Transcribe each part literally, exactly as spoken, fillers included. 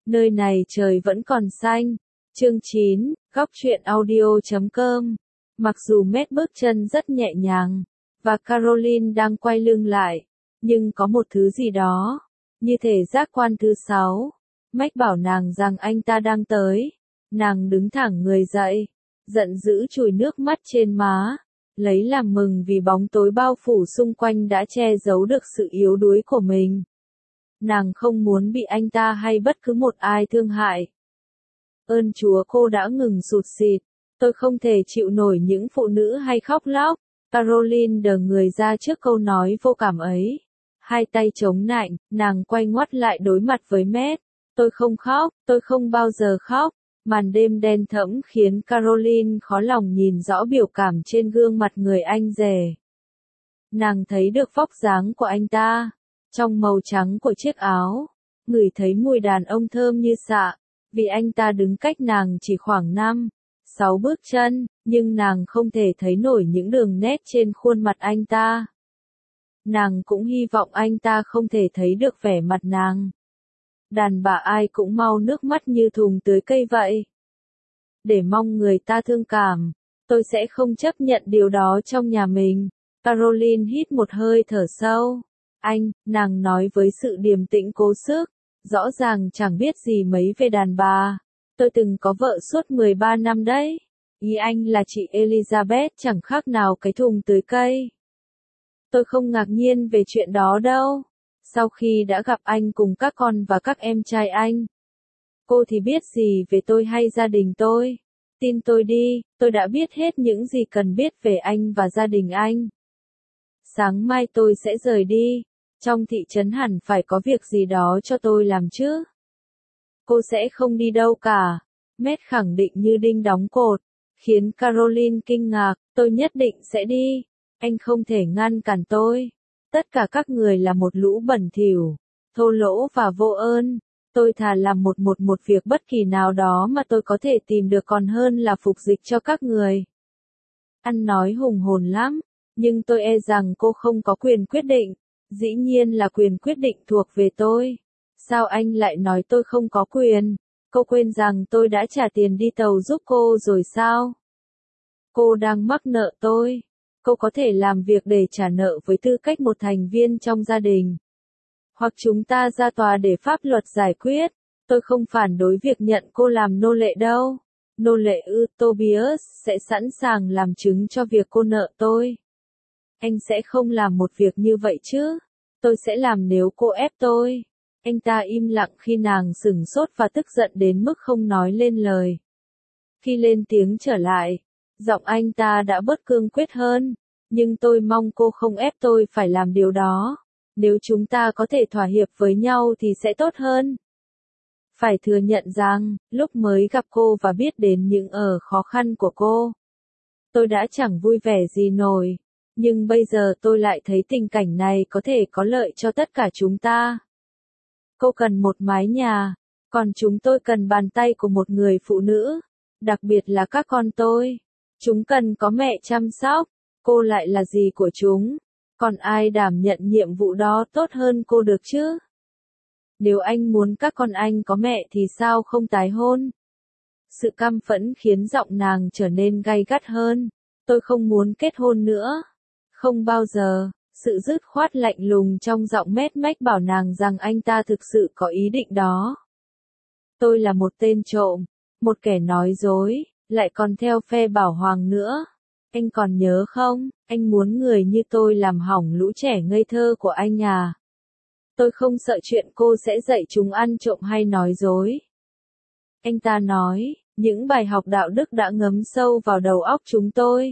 Nơi này trời vẫn còn xanh. Chương chín, góc truyện audio chấm com. Mặc dù Matt bước chân rất nhẹ nhàng, và Caroline đang quay lưng lại, nhưng có một thứ gì đó, như thể giác quan thứ sáu. Matt bảo nàng rằng anh ta đang tới. Nàng đứng thẳng người dậy, giận dữ chùi nước mắt trên má, lấy làm mừng vì bóng tối bao phủ xung quanh đã che giấu được sự yếu đuối của mình. Nàng không muốn bị anh ta hay bất cứ một ai thương hại. Ơn Chúa cô đã ngừng sụt sịt. Tôi không thể chịu nổi những phụ nữ hay khóc lóc. Caroline đờ người ra trước câu nói vô cảm ấy. Hai tay chống nạnh, nàng quay ngoắt lại đối mặt với Matt. Tôi không khóc, tôi không bao giờ khóc. Màn đêm đen thẫm khiến Caroline khó lòng nhìn rõ biểu cảm trên gương mặt người anh rể. Nàng thấy được vóc dáng của anh ta, trong màu trắng của chiếc áo, ngửi thấy mùi đàn ông thơm như xạ, vì anh ta đứng cách nàng chỉ khoảng năm, sáu bước chân, nhưng nàng không thể thấy nổi những đường nét trên khuôn mặt anh ta. Nàng cũng hy vọng anh ta không thể thấy được vẻ mặt nàng. Đàn bà ai cũng mau nước mắt như thùng tưới cây vậy. Để mong người ta thương cảm, tôi sẽ không chấp nhận điều đó trong nhà mình. Caroline hít một hơi thở sâu. Anh, nàng nói với sự điềm tĩnh cố sức, rõ ràng chẳng biết gì mấy về đàn bà. Tôi từng có vợ suốt mười ba năm đấy. Ý anh là chị Elizabeth chẳng khác nào cái thùng tưới cây. Tôi không ngạc nhiên về chuyện đó đâu. Sau khi đã gặp anh cùng các con và các em trai anh, cô thì biết gì về tôi hay gia đình tôi. Tin tôi đi, tôi đã biết hết những gì cần biết về anh và gia đình anh. Sáng mai tôi sẽ rời đi. Trong thị trấn hẳn phải có việc gì đó cho tôi làm chứ. Cô sẽ không đi đâu cả. Matt khẳng định như đinh đóng cột, khiến Caroline kinh ngạc. Tôi nhất định sẽ đi. Anh không thể ngăn cản tôi. Tất cả các người là một lũ bẩn thỉu, thô lỗ và vô ơn. Tôi thà làm một một một việc bất kỳ nào đó mà tôi có thể tìm được còn hơn là phục dịch cho các người. Anh nói hùng hồn lắm, nhưng tôi e rằng cô không có quyền quyết định. Dĩ nhiên là quyền quyết định thuộc về tôi. Sao anh lại nói tôi không có quyền? Cô quên rằng tôi đã trả tiền đi tàu giúp cô rồi sao? Cô đang mắc nợ tôi. Cô có thể làm việc để trả nợ với tư cách một thành viên trong gia đình. Hoặc chúng ta ra tòa để pháp luật giải quyết. Tôi không phản đối việc nhận cô làm nô lệ đâu. Nô lệ ư? Tobias sẽ sẵn sàng làm chứng cho việc cô nợ tôi. Anh sẽ không làm một việc như vậy chứ. Tôi sẽ làm nếu cô ép tôi. Anh ta im lặng khi nàng sửng sốt và tức giận đến mức không nói lên lời. Khi lên tiếng trở lại, giọng anh ta đã bớt cương quyết hơn. Nhưng tôi mong cô không ép tôi phải làm điều đó. Nếu chúng ta có thể thỏa hiệp với nhau thì sẽ tốt hơn. Phải thừa nhận rằng, lúc mới gặp cô và biết đến những ở khó khăn của cô, tôi đã chẳng vui vẻ gì nổi. Nhưng bây giờ tôi lại thấy tình cảnh này có thể có lợi cho tất cả chúng ta. Cô cần một mái nhà, còn chúng tôi cần bàn tay của một người phụ nữ, đặc biệt là các con tôi. Chúng cần có mẹ chăm sóc, cô lại là gì của chúng, còn ai đảm nhận nhiệm vụ đó tốt hơn cô được chứ? Nếu anh muốn các con anh có mẹ thì sao không tái hôn? Sự căm phẫn khiến giọng nàng trở nên gay gắt hơn. Tôi không muốn kết hôn nữa. Không bao giờ. Sự dứt khoát lạnh lùng trong giọng Matt Mac bảo nàng rằng anh ta thực sự có ý định đó. Tôi là một tên trộm, một kẻ nói dối, lại còn theo phe bảo hoàng nữa. Anh còn nhớ không, anh muốn người như tôi làm hỏng lũ trẻ ngây thơ của anh à? Tôi không sợ chuyện cô sẽ dạy chúng ăn trộm hay nói dối. Anh ta nói, những bài học đạo đức đã ngấm sâu vào đầu óc chúng tôi.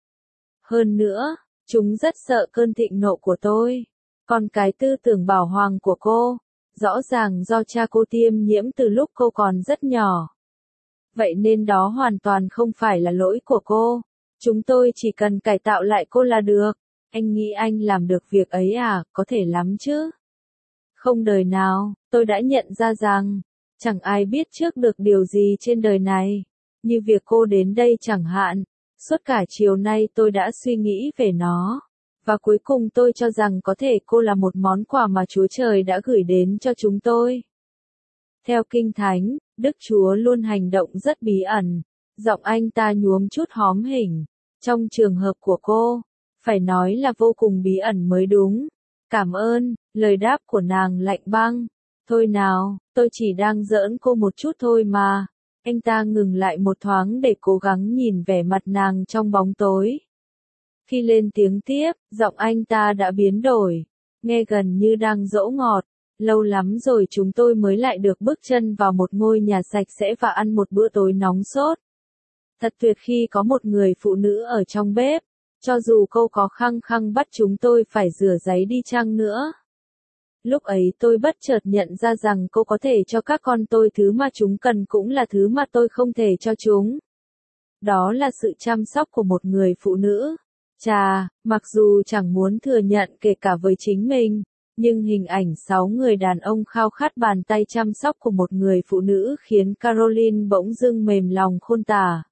Hơn nữa, chúng rất sợ cơn thịnh nộ của tôi. Còn cái tư tưởng bảo hoàng của cô, rõ ràng do cha cô tiêm nhiễm từ lúc cô còn rất nhỏ. Vậy nên đó hoàn toàn không phải là lỗi của cô. Chúng tôi chỉ cần cải tạo lại cô là được. Anh nghĩ anh làm được việc ấy à? Có thể lắm chứ. Không đời nào, tôi đã nhận ra rằng, chẳng ai biết trước được điều gì trên đời này. Như việc cô đến đây chẳng hạn. Suốt cả chiều nay tôi đã suy nghĩ về nó. Và cuối cùng tôi cho rằng có thể cô là một món quà mà Chúa Trời đã gửi đến cho chúng tôi. Theo Kinh Thánh, Đức Chúa luôn hành động rất bí ẩn. Giọng anh ta nhuốm chút hóm hỉnh. Trong trường hợp của cô, phải nói là vô cùng bí ẩn mới đúng. Cảm ơn, lời đáp của nàng lạnh băng. Thôi nào, tôi chỉ đang giỡn cô một chút thôi mà. Anh ta ngừng lại một thoáng để cố gắng nhìn vẻ mặt nàng trong bóng tối. Khi lên tiếng tiếp, giọng anh ta đã biến đổi, nghe gần như đang dỗ ngọt. Lâu lắm rồi chúng tôi mới lại được bước chân vào một ngôi nhà sạch sẽ và ăn một bữa tối nóng sốt. Thật tuyệt khi có một người phụ nữ ở trong bếp, cho dù cô có khăng khăng bắt chúng tôi phải rửa giấy đi chăng nữa. Lúc ấy tôi bất chợt nhận ra rằng cô có thể cho các con tôi thứ mà chúng cần cũng là thứ mà tôi không thể cho chúng. Đó là sự chăm sóc của một người phụ nữ. Chà, mặc dù chẳng muốn thừa nhận kể cả với chính mình, nhưng hình ảnh sáu người đàn ông khao khát bàn tay chăm sóc của một người phụ nữ khiến Caroline bỗng dưng mềm lòng khôn tả.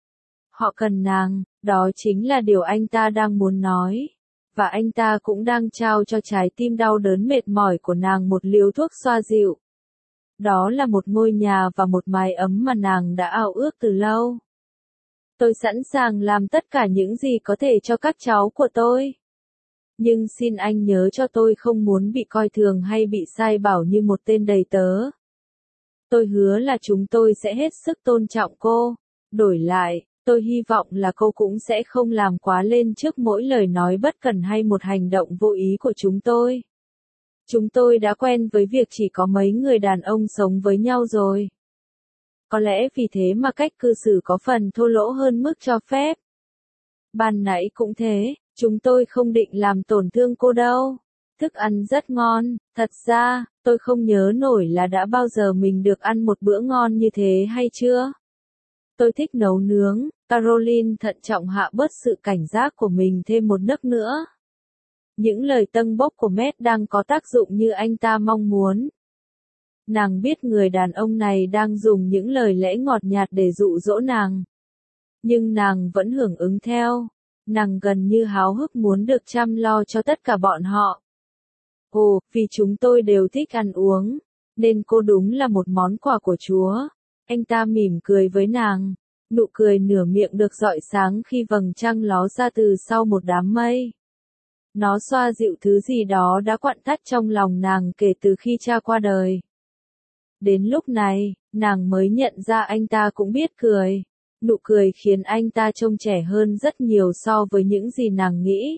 Họ cần nàng, đó chính là điều anh ta đang muốn nói. Và anh ta cũng đang trao cho trái tim đau đớn mệt mỏi của nàng một liều thuốc xoa dịu. Đó là một ngôi nhà và một mái ấm mà nàng đã ao ước từ lâu. Tôi sẵn sàng làm tất cả những gì có thể cho các cháu của tôi. Nhưng xin anh nhớ cho tôi không muốn bị coi thường hay bị sai bảo như một tên đầy tớ. Tôi hứa là chúng tôi sẽ hết sức tôn trọng cô. Đổi lại, tôi hy vọng là cô cũng sẽ không làm quá lên trước mỗi lời nói bất cần hay một hành động vô ý của chúng tôi. Chúng tôi đã quen với việc chỉ có mấy người đàn ông sống với nhau rồi. Có lẽ vì thế mà cách cư xử có phần thô lỗ hơn mức cho phép. Ban nãy cũng thế, chúng tôi không định làm tổn thương cô đâu. Thức ăn rất ngon, thật ra, tôi không nhớ nổi là đã bao giờ mình được ăn một bữa ngon như thế hay chưa. Tôi thích nấu nướng. Caroline thận trọng hạ bớt sự cảnh giác của mình thêm một nấc nữa. Những lời tâng bốc của Matt đang có tác dụng như anh ta mong muốn. Nàng biết người đàn ông này đang dùng những lời lẽ ngọt nhạt để dụ dỗ nàng. Nhưng nàng vẫn hưởng ứng theo. Nàng gần như háo hức muốn được chăm lo cho tất cả bọn họ. Ồ, vì chúng tôi đều thích ăn uống, nên cô đúng là một món quà của Chúa. Anh ta mỉm cười với nàng. Nụ cười nửa miệng được rọi sáng khi vầng trăng ló ra từ sau một đám mây. Nó xoa dịu thứ gì đó đã quặn thắt trong lòng nàng kể từ khi cha qua đời. Đến lúc này, nàng mới nhận ra anh ta cũng biết cười. Nụ cười khiến anh ta trông trẻ hơn rất nhiều so với những gì nàng nghĩ.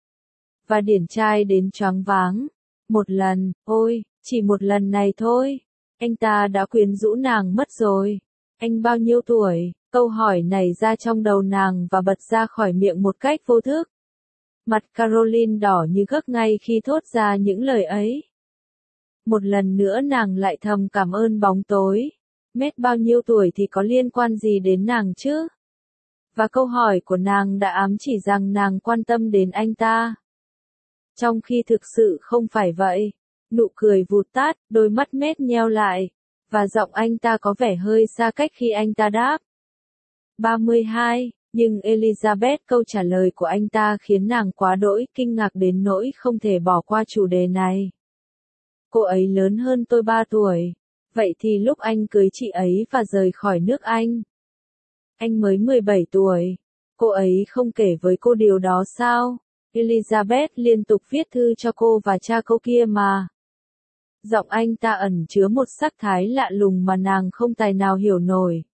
Và điển trai đến choáng váng. Một lần, ôi, chỉ một lần này thôi. Anh ta đã quyến rũ nàng mất rồi. Anh bao nhiêu tuổi? Câu hỏi nảy ra trong đầu nàng và bật ra khỏi miệng một cách vô thức. Mặt Caroline đỏ như gấc ngay khi thốt ra những lời ấy. Một lần nữa nàng lại thầm cảm ơn bóng tối. Matt bao nhiêu tuổi thì có liên quan gì đến nàng chứ? Và câu hỏi của nàng đã ám chỉ rằng nàng quan tâm đến anh ta. Trong khi thực sự không phải vậy. Nụ cười vụt tắt, đôi mắt Matt nheo lại. Và giọng anh ta có vẻ hơi xa cách khi anh ta đáp. ba mươi hai, nhưng Elizabeth câu trả lời của anh ta khiến nàng quá đỗi kinh ngạc đến nỗi không thể bỏ qua chủ đề này. Cô ấy lớn hơn tôi ba tuổi. Vậy thì lúc anh cưới chị ấy và rời khỏi nước Anh, anh mới mười bảy tuổi. Cô ấy không kể với cô điều đó sao? Elizabeth liên tục viết thư cho cô và cha cô kia mà. Giọng anh ta ẩn chứa một sắc thái lạ lùng mà nàng không tài nào hiểu nổi.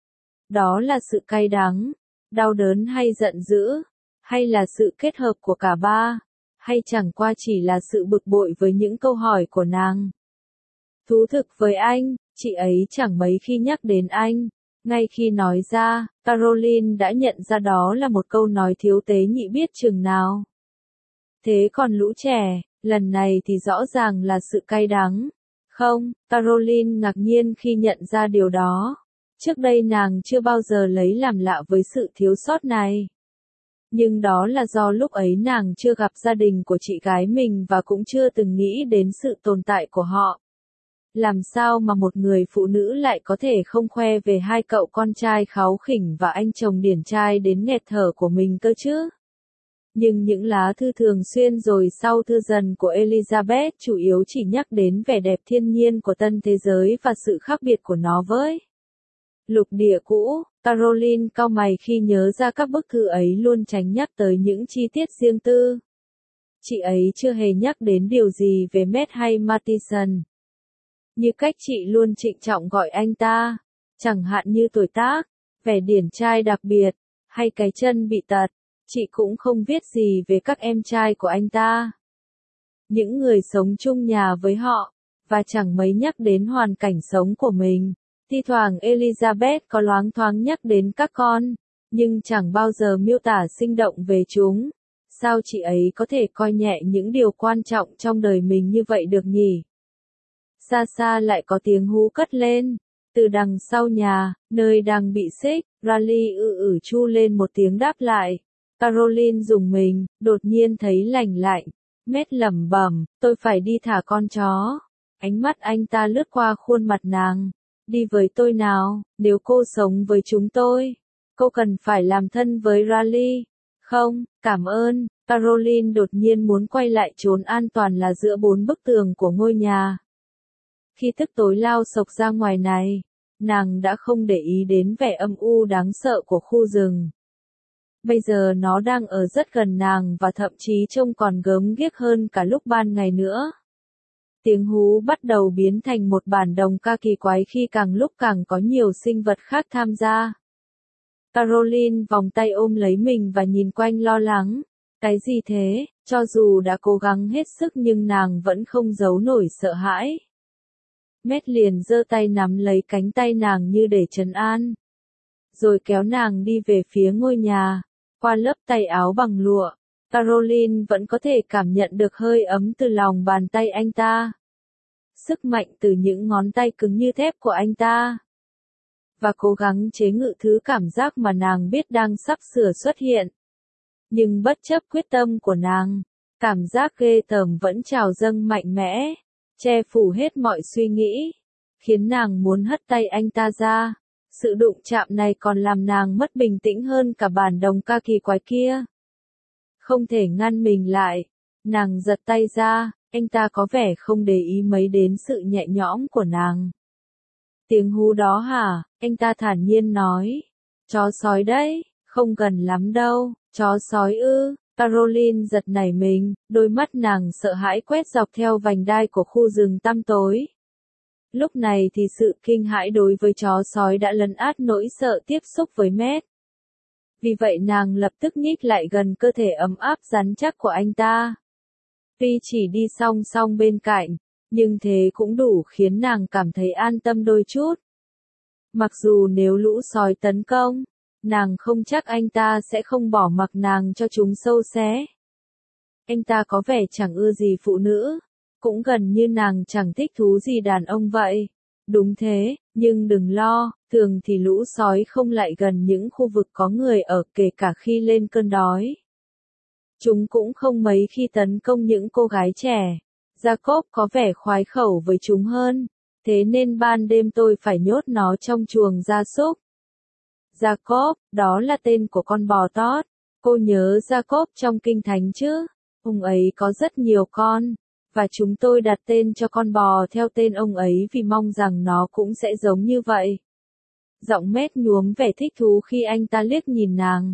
Đó là sự cay đắng, đau đớn hay giận dữ, hay là sự kết hợp của cả ba, hay chẳng qua chỉ là sự bực bội với những câu hỏi của nàng. Thú thực với anh, chị ấy chẳng mấy khi nhắc đến anh. Ngay khi nói ra, Caroline đã nhận ra đó là một câu nói thiếu tế nhị biết chừng nào. Thế còn lũ trẻ, lần này thì rõ ràng là sự cay đắng. Không, Caroline ngạc nhiên khi nhận ra điều đó. Trước đây nàng chưa bao giờ lấy làm lạ với sự thiếu sót này. Nhưng đó là do lúc ấy nàng chưa gặp gia đình của chị gái mình và cũng chưa từng nghĩ đến sự tồn tại của họ. Làm sao mà một người phụ nữ lại có thể không khoe về hai cậu con trai kháu khỉnh và anh chồng điển trai đến nghẹt thở của mình cơ chứ? Nhưng những lá thư thường xuyên rồi sau thư dần của Elizabeth chủ yếu chỉ nhắc đến vẻ đẹp thiên nhiên của tân thế giới và sự khác biệt của nó với lục địa cũ. Caroline cau mày khi nhớ ra các bức thư ấy luôn tránh nhắc tới những chi tiết riêng tư. Chị ấy chưa hề nhắc đến điều gì về Matt hay Mattison. Như cách chị luôn trịnh trọng gọi anh ta, chẳng hạn như tuổi tác, vẻ điển trai đặc biệt, hay cái chân bị tật. Chị cũng không viết gì về các em trai của anh ta, những người sống chung nhà với họ, và chẳng mấy nhắc đến hoàn cảnh sống của mình. Thi thoảng Elizabeth có loáng thoáng nhắc đến các con, nhưng chẳng bao giờ miêu tả sinh động về chúng. Sao chị ấy có thể coi nhẹ những điều quan trọng trong đời mình như vậy được nhỉ? Xa xa lại có tiếng hú cất lên. Từ đằng sau nhà, nơi đang bị xích, Riley ư ử chu lên một tiếng đáp lại. Caroline rùng mình, đột nhiên thấy lành lạnh. Matt lẩm bẩm, tôi phải đi thả con chó. Ánh mắt anh ta lướt qua khuôn mặt nàng. Đi với tôi nào, nếu cô sống với chúng tôi, cô cần phải làm thân với Riley. Không, cảm ơn. Caroline đột nhiên muốn quay lại trốn an toàn là giữa bốn bức tường của ngôi nhà. Khi thức tối lao sộc ra ngoài này, nàng đã không để ý đến vẻ âm u đáng sợ của khu rừng. Bây giờ nó đang ở rất gần nàng và thậm chí trông còn gớm ghiếc hơn cả lúc ban ngày nữa. Tiếng hú bắt đầu biến thành một bản đồng ca kỳ quái khi càng lúc càng có nhiều sinh vật khác tham gia. Caroline vòng tay ôm lấy mình và nhìn quanh lo lắng. Cái gì thế? Cho dù đã cố gắng hết sức nhưng nàng vẫn không giấu nổi sợ hãi. Matt liền giơ tay nắm lấy cánh tay nàng như để trấn an. Rồi kéo nàng đi về phía ngôi nhà. Qua lớp tay áo bằng lụa, Caroline vẫn có thể cảm nhận được hơi ấm từ lòng bàn tay anh ta. Sức mạnh từ những ngón tay cứng như thép của anh ta. Và cố gắng chế ngự thứ cảm giác mà nàng biết đang sắp sửa xuất hiện. Nhưng bất chấp quyết tâm của nàng, cảm giác ghê tởm vẫn trào dâng mạnh mẽ, che phủ hết mọi suy nghĩ, khiến nàng muốn hất tay anh ta ra. Sự đụng chạm này còn làm nàng mất bình tĩnh hơn cả bản đồng ca kỳ quái kia. Không thể ngăn mình lại, nàng giật tay ra, anh ta có vẻ không để ý mấy đến sự nhẹ nhõm của nàng. Tiếng hú đó hả? Anh ta thản nhiên nói. Chó sói đấy, không gần lắm đâu. Chó sói ư? Caroline giật nảy mình, đôi mắt nàng sợ hãi quét dọc theo vành đai của khu rừng tăm tối. Lúc này thì sự kinh hãi đối với chó sói đã lấn át nỗi sợ tiếp xúc với Matt. Vì vậy nàng lập tức nhích lại gần cơ thể ấm áp rắn chắc của anh ta. Tuy chỉ đi song song bên cạnh, nhưng thế cũng đủ khiến nàng cảm thấy an tâm đôi chút. Mặc dù nếu lũ sói tấn công, nàng không chắc anh ta sẽ không bỏ mặc nàng cho chúng sâu xé. Anh ta có vẻ chẳng ưa gì phụ nữ, cũng gần như nàng chẳng thích thú gì đàn ông vậy. Đúng thế, nhưng đừng lo, thường thì lũ sói không lại gần những khu vực có người ở kể cả khi lên cơn đói. Chúng cũng không mấy khi tấn công những cô gái trẻ. Jacob có vẻ khoái khẩu với chúng hơn, thế nên ban đêm tôi phải nhốt nó trong chuồng gia súc. Jacob, đó là tên của con bò tót. Cô nhớ Jacob trong Kinh Thánh chứ? Ông ấy có rất nhiều con, và chúng tôi đặt tên cho con bò theo tên ông ấy vì mong rằng nó cũng sẽ giống như vậy. Giọng Matt nhuốm vẻ thích thú khi anh ta liếc nhìn nàng.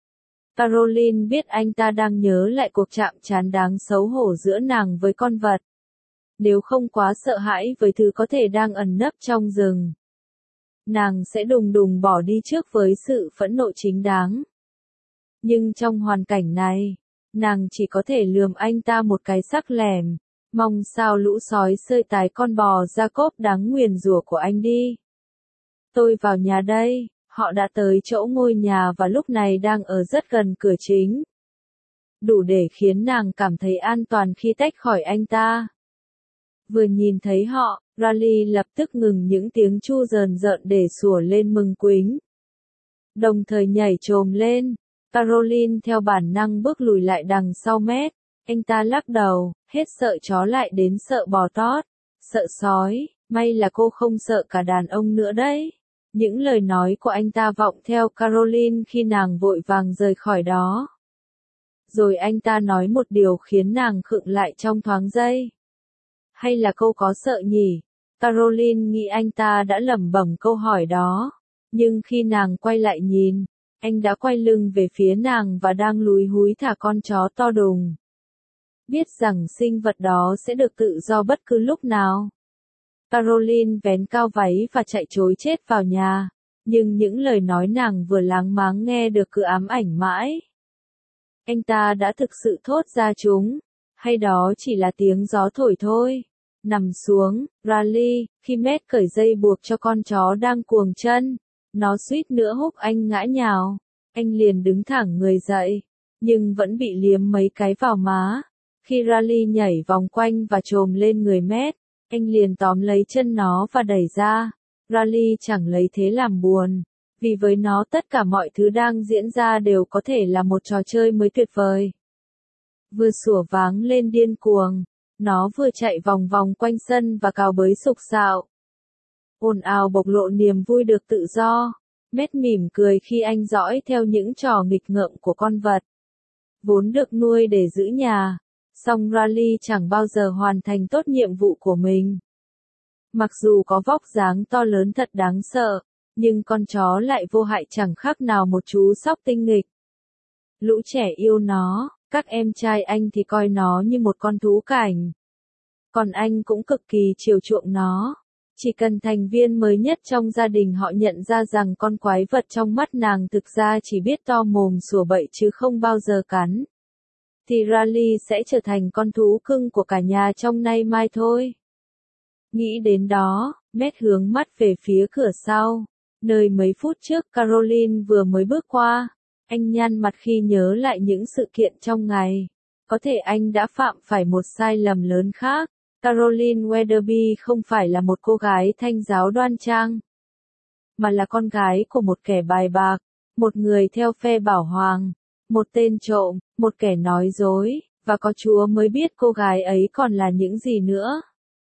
Caroline biết anh ta đang nhớ lại cuộc chạm trán đáng xấu hổ giữa nàng với con vật. Nếu không quá sợ hãi với thứ có thể đang ẩn nấp trong rừng, nàng sẽ đùng đùng bỏ đi trước với sự phẫn nộ chính đáng. Nhưng trong hoàn cảnh này, nàng chỉ có thể lườm anh ta một cái sắc lẻm, mong sao lũ sói sơi tái con bò Jacob đáng nguyền rủa của anh đi. Tôi vào nhà đây. Họ đã tới chỗ ngôi nhà và lúc này đang ở rất gần cửa chính. Đủ để khiến nàng cảm thấy an toàn khi tách khỏi anh ta. Vừa nhìn thấy họ, Riley lập tức ngừng những tiếng chu rờn rợn để sủa lên mừng quính. Đồng thời nhảy chồm lên, Caroline theo bản năng bước lùi lại đằng sau Matt. Anh ta lắc đầu, hết sợ chó lại đến sợ bò tót, sợ sói, may là cô không sợ cả đàn ông nữa đấy. Những lời nói của anh ta vọng theo Caroline khi nàng vội vàng rời khỏi đó. Rồi anh ta nói một điều khiến nàng khựng lại trong thoáng giây. Hay là câu có sợ nhỉ? Caroline nghĩ anh ta đã lẩm bẩm câu hỏi đó. Nhưng khi nàng quay lại nhìn, anh đã quay lưng về phía nàng và đang lúi húi thả con chó to đùng. Biết rằng sinh vật đó sẽ được tự do bất cứ lúc nào. Caroline vén cao váy và chạy trối chết vào nhà. Nhưng những lời nói nàng vừa láng máng nghe được cứ ám ảnh mãi. Anh ta đã thực sự thốt ra chúng, hay đó chỉ là tiếng gió thổi thôi? Nằm xuống, Riley, khi Matt cởi dây buộc cho con chó đang cuồng chân, nó suýt nữa húc anh ngã nhào. Anh liền đứng thẳng người dậy, nhưng vẫn bị liếm mấy cái vào má. Khi Riley nhảy vòng quanh và chồm lên người Matt, anh liền tóm lấy chân nó và đẩy ra. Riley chẳng lấy thế làm buồn, vì với nó tất cả mọi thứ đang diễn ra đều có thể là một trò chơi mới tuyệt vời. Vừa sủa váng lên điên cuồng, nó vừa chạy vòng vòng quanh sân và cào bới sục sạo. Ồn ào bộc lộ niềm vui được tự do. Matt mỉm cười khi anh dõi theo những trò nghịch ngợm của con vật. Vốn được nuôi để giữ nhà, song Riley chẳng bao giờ hoàn thành tốt nhiệm vụ của mình. Mặc dù có vóc dáng to lớn thật đáng sợ, nhưng con chó lại vô hại chẳng khác nào một chú sóc tinh nghịch. Lũ trẻ yêu nó, các em trai anh thì coi nó như một con thú cảnh. Còn anh cũng cực kỳ chiều chuộng nó. Chỉ cần thành viên mới nhất trong gia đình họ nhận ra rằng con quái vật trong mắt nàng thực ra chỉ biết to mồm sủa bậy chứ không bao giờ cắn, thì Riley sẽ trở thành con thú cưng của cả nhà trong nay mai thôi. Nghĩ đến đó, Matt hướng mắt về phía cửa sau, nơi mấy phút trước Caroline vừa mới bước qua. Anh nhăn mặt khi nhớ lại những sự kiện trong ngày. Có thể anh đã phạm phải một sai lầm lớn khác. Caroline Weatherby không phải là một cô gái thanh giáo đoan trang, mà là con gái của một kẻ bài bạc, một người theo phe bảo hoàng, một tên trộm, một kẻ nói dối, và có Chúa mới biết cô gái ấy còn là những gì nữa.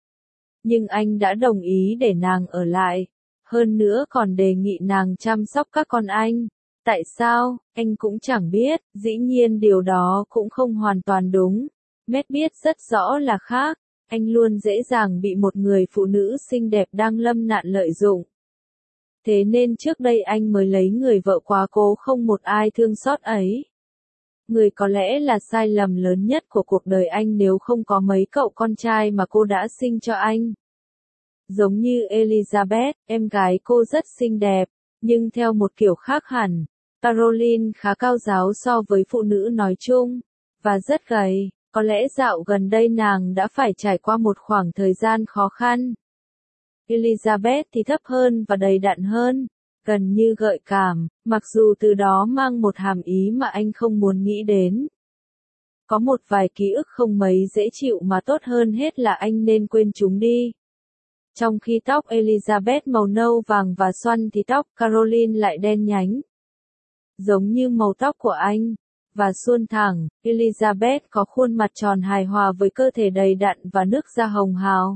Nhưng anh đã đồng ý để nàng ở lại, hơn nữa còn đề nghị nàng chăm sóc các con anh. Tại sao, anh cũng chẳng biết, dĩ nhiên điều đó cũng không hoàn toàn đúng. Matt biết rất rõ là khác, anh luôn dễ dàng bị một người phụ nữ xinh đẹp đang lâm nạn lợi dụng. Thế nên trước đây anh mới lấy người vợ quá cố không một ai thương xót ấy. Người có lẽ là sai lầm lớn nhất của cuộc đời anh nếu không có mấy cậu con trai mà cô đã sinh cho anh. Giống như Elizabeth, em gái cô rất xinh đẹp, nhưng theo một kiểu khác hẳn. Caroline khá cao giáo so với phụ nữ nói chung, và rất gầy. Có lẽ dạo gần đây nàng đã phải trải qua một khoảng thời gian khó khăn. Elizabeth thì thấp hơn và đầy đặn hơn, gần như gợi cảm, mặc dù từ đó mang một hàm ý mà anh không muốn nghĩ đến. Có một vài ký ức không mấy dễ chịu mà tốt hơn hết là anh nên quên chúng đi. Trong khi tóc Elizabeth màu nâu vàng và xoăn thì tóc Caroline lại đen nhánh, giống như màu tóc của anh, và suôn thẳng. Elizabeth có khuôn mặt tròn hài hòa với cơ thể đầy đặn và nước da hồng hào.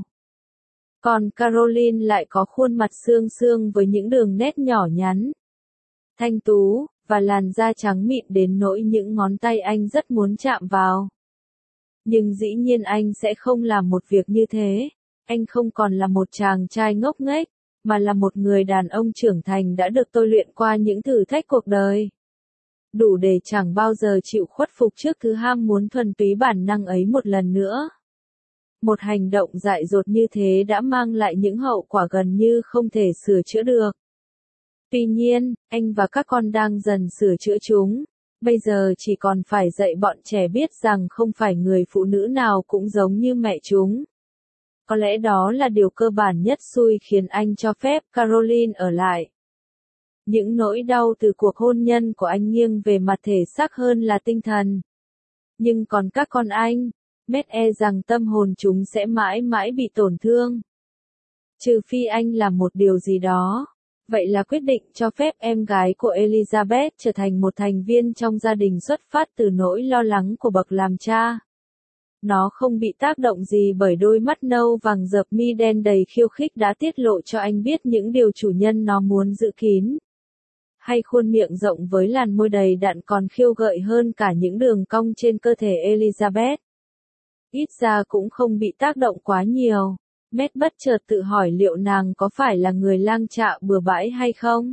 Còn Caroline lại có khuôn mặt xương xương với những đường nét nhỏ nhắn, thanh tú, và làn da trắng mịn đến nỗi những ngón tay anh rất muốn chạm vào. Nhưng dĩ nhiên anh sẽ không làm một việc như thế. Anh không còn là một chàng trai ngốc nghếch, mà là một người đàn ông trưởng thành đã được tôi luyện qua những thử thách cuộc đời. Đủ để chẳng bao giờ chịu khuất phục trước thứ ham muốn thuần túy bản năng ấy một lần nữa. Một hành động dại dột như thế đã mang lại những hậu quả gần như không thể sửa chữa được. Tuy nhiên, anh và các con đang dần sửa chữa chúng. Bây giờ chỉ còn phải dạy bọn trẻ biết rằng không phải người phụ nữ nào cũng giống như mẹ chúng. Có lẽ đó là điều cơ bản nhất xui khiến anh cho phép Caroline ở lại. Những nỗi đau từ cuộc hôn nhân của anh nghiêng về mặt thể xác hơn là tinh thần. Nhưng còn các con anh, Matt e rằng tâm hồn chúng sẽ mãi mãi bị tổn thương. Trừ phi anh làm một điều gì đó. Vậy là quyết định cho phép em gái của Elizabeth trở thành một thành viên trong gia đình xuất phát từ nỗi lo lắng của bậc làm cha. Nó không bị tác động gì bởi đôi mắt nâu vàng rợp mi đen đầy khiêu khích đã tiết lộ cho anh biết những điều chủ nhân nó muốn giữ kín. hay khuôn miệng rộng với làn môi đầy đặn còn khiêu gợi hơn cả những đường cong trên cơ thể Elizabeth. Ít ra cũng không bị tác động quá nhiều. Matt bất chợt tự hỏi liệu nàng có phải là người lang chạo bừa bãi hay không?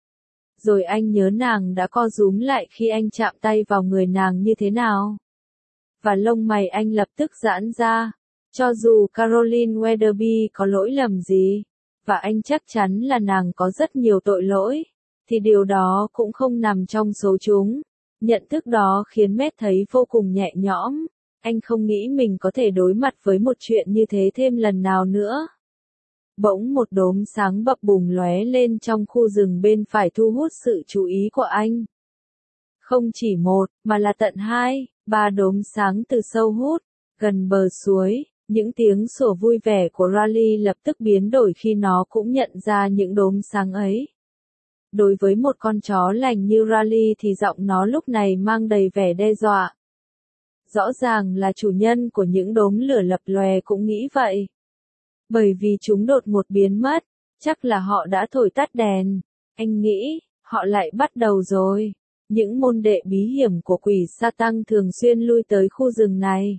Rồi anh nhớ nàng đã co rúm lại khi anh chạm tay vào người nàng như thế nào. Và lông mày anh lập tức giãn ra. Cho dù Caroline Weatherby có lỗi lầm gì, và anh chắc chắn là nàng có rất nhiều tội lỗi, thì điều đó cũng không nằm trong số chúng. Nhận thức đó khiến Matt thấy vô cùng nhẹ nhõm. Anh không nghĩ mình có thể đối mặt với một chuyện như thế thêm lần nào nữa. Bỗng một đốm sáng bập bùng lóe lên trong khu rừng bên phải thu hút sự chú ý của anh. Không chỉ một, mà là tận hai, ba đốm sáng từ sâu hút, gần bờ suối. Những tiếng sủa vui vẻ của Riley lập tức biến đổi khi nó cũng nhận ra những đốm sáng ấy. Đối với một con chó lành như Riley thì giọng nó lúc này mang đầy vẻ đe dọa. Rõ ràng là chủ nhân của những đốm lửa lập lòe cũng nghĩ vậy. Bởi vì chúng đột ngột biến mất, chắc là họ đã thổi tắt đèn. Anh nghĩ, họ lại bắt đầu rồi. Những môn đệ bí hiểm của quỷ Satan thường xuyên lui tới khu rừng này.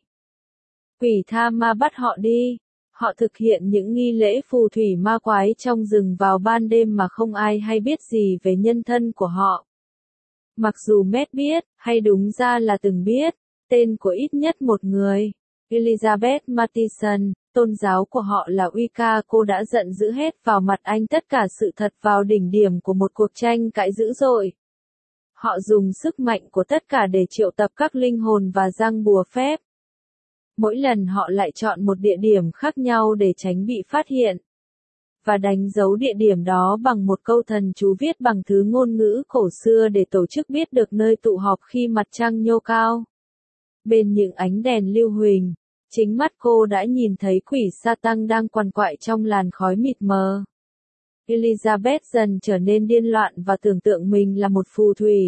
Quỷ tha ma bắt họ đi. Họ thực hiện những nghi lễ phù thủy ma quái trong rừng vào ban đêm mà không ai hay biết gì về nhân thân của họ. Mặc dù Matt biết, hay đúng ra là từng biết, tên của ít nhất một người, Elizabeth Mattison, tôn giáo của họ là Wicca. Cô đã giận dữ hết vào mặt anh tất cả sự thật vào đỉnh điểm của một cuộc tranh cãi dữ dội. Họ dùng sức mạnh của tất cả để triệu tập các linh hồn và giăng bùa phép. Mỗi lần họ lại chọn một địa điểm khác nhau để tránh bị phát hiện. Và đánh dấu địa điểm đó bằng một câu thần chú viết bằng thứ ngôn ngữ cổ xưa để tổ chức biết được nơi tụ họp khi mặt trăng nhô cao. Bên những ánh đèn lưu huỳnh, chính mắt cô đã nhìn thấy quỷ Satan đang quằn quại trong làn khói mịt mờ. Elizabeth dần trở nên điên loạn và tưởng tượng mình là một phù thủy.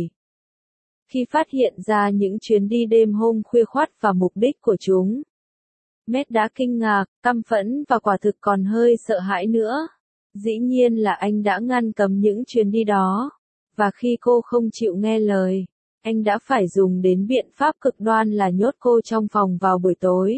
Khi phát hiện ra những chuyến đi đêm hôm khuya khoắt và mục đích của chúng, Matt đã kinh ngạc, căm phẫn và quả thực còn hơi sợ hãi nữa. Dĩ nhiên là anh đã ngăn cấm những chuyến đi đó. Và khi cô không chịu nghe lời, anh đã phải dùng đến biện pháp cực đoan là nhốt cô trong phòng vào buổi tối.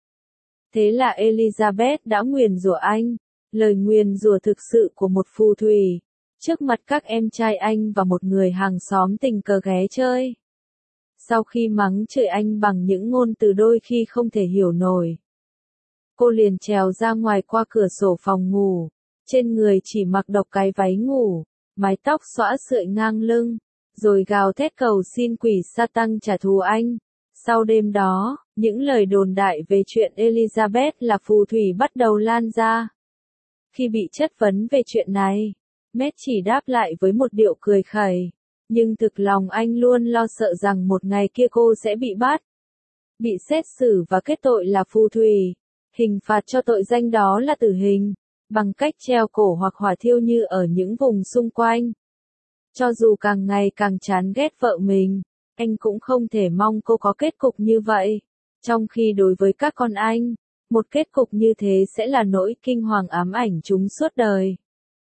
Thế là Elizabeth đã nguyền rủa anh, lời nguyền rủa thực sự của một phù thủy, trước mặt các em trai anh và một người hàng xóm tình cờ ghé chơi. Sau khi mắng chửi anh bằng những ngôn từ đôi khi không thể hiểu nổi, cô liền trèo ra ngoài qua cửa sổ phòng ngủ, trên người chỉ mặc độc cái váy ngủ, mái tóc xõa sợi ngang lưng, rồi gào thét cầu xin quỷ Satan trả thù anh. Sau đêm đó, những lời đồn đại về chuyện Elizabeth là phù thủy bắt đầu lan ra. Khi bị chất vấn về chuyện này, Matt chỉ đáp lại với một điệu cười khẩy. Nhưng thực lòng anh luôn lo sợ rằng một ngày kia cô sẽ bị bắt, bị xét xử và kết tội là phù thủy. Hình phạt cho tội danh đó là tử hình, bằng cách treo cổ hoặc hỏa thiêu như ở những vùng xung quanh. Cho dù càng ngày càng chán ghét vợ mình, anh cũng không thể mong cô có kết cục như vậy. Trong khi đối với các con anh, một kết cục như thế sẽ là nỗi kinh hoàng ám ảnh chúng suốt đời.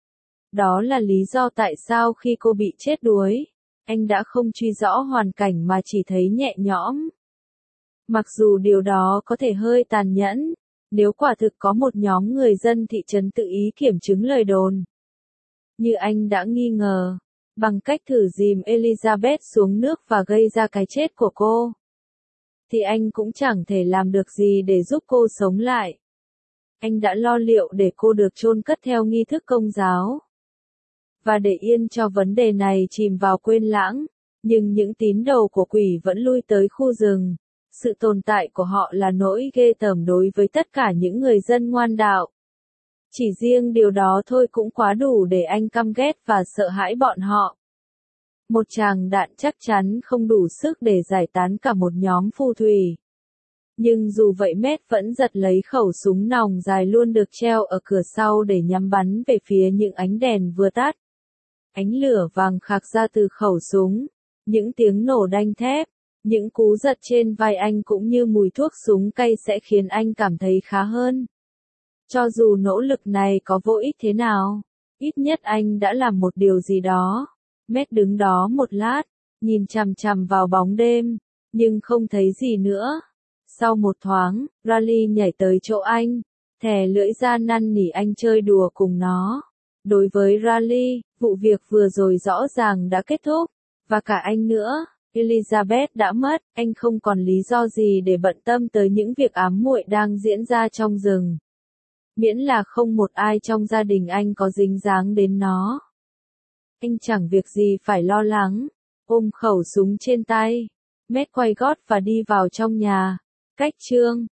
Đó là lý do tại sao khi cô bị chết đuối, anh đã không truy rõ hoàn cảnh mà chỉ thấy nhẹ nhõm. Mặc dù điều đó có thể hơi tàn nhẫn, nếu quả thực có một nhóm người dân thị trấn tự ý kiểm chứng lời đồn. Như anh đã nghi ngờ, bằng cách thử dìm Elizabeth xuống nước và gây ra cái chết của cô, thì anh cũng chẳng thể làm được gì để giúp cô sống lại. Anh đã lo liệu để cô được chôn cất theo nghi thức công giáo. Và để yên cho vấn đề này chìm vào quên lãng, nhưng những tín đồ của quỷ vẫn lui tới khu rừng. Sự tồn tại của họ là nỗi ghê tởm đối với tất cả những người dân ngoan đạo. Chỉ riêng điều đó thôi cũng quá đủ để anh căm ghét và sợ hãi bọn họ. Một tràng đạn chắc chắn không đủ sức để giải tán cả một nhóm phù thủy. Nhưng dù vậy Matt vẫn giật lấy khẩu súng nòng dài luôn được treo ở cửa sau để nhắm bắn về phía những ánh đèn vừa tắt. Ánh lửa vàng khạc ra từ khẩu súng, những tiếng nổ đanh thép, những cú giật trên vai anh cũng như mùi thuốc súng cay sẽ khiến anh cảm thấy khá hơn. Cho dù nỗ lực này có vô ích thế nào, ít nhất anh đã làm một điều gì đó. Matt đứng đó một lát, nhìn chằm chằm vào bóng đêm, nhưng không thấy gì nữa. Sau một thoáng, Riley nhảy tới chỗ anh, thè lưỡi ra năn nỉ anh chơi đùa cùng nó. Đối với Riley, vụ việc vừa rồi rõ ràng đã kết thúc, và cả anh nữa. Elizabeth đã mất, anh không còn lý do gì để bận tâm tới những việc ám muội đang diễn ra trong rừng. Miễn là không một ai trong gia đình anh có dính dáng đến nó. Anh chẳng việc gì phải lo lắng. Ôm khẩu súng trên tay, Matt quay gót và đi vào trong nhà. Cách chương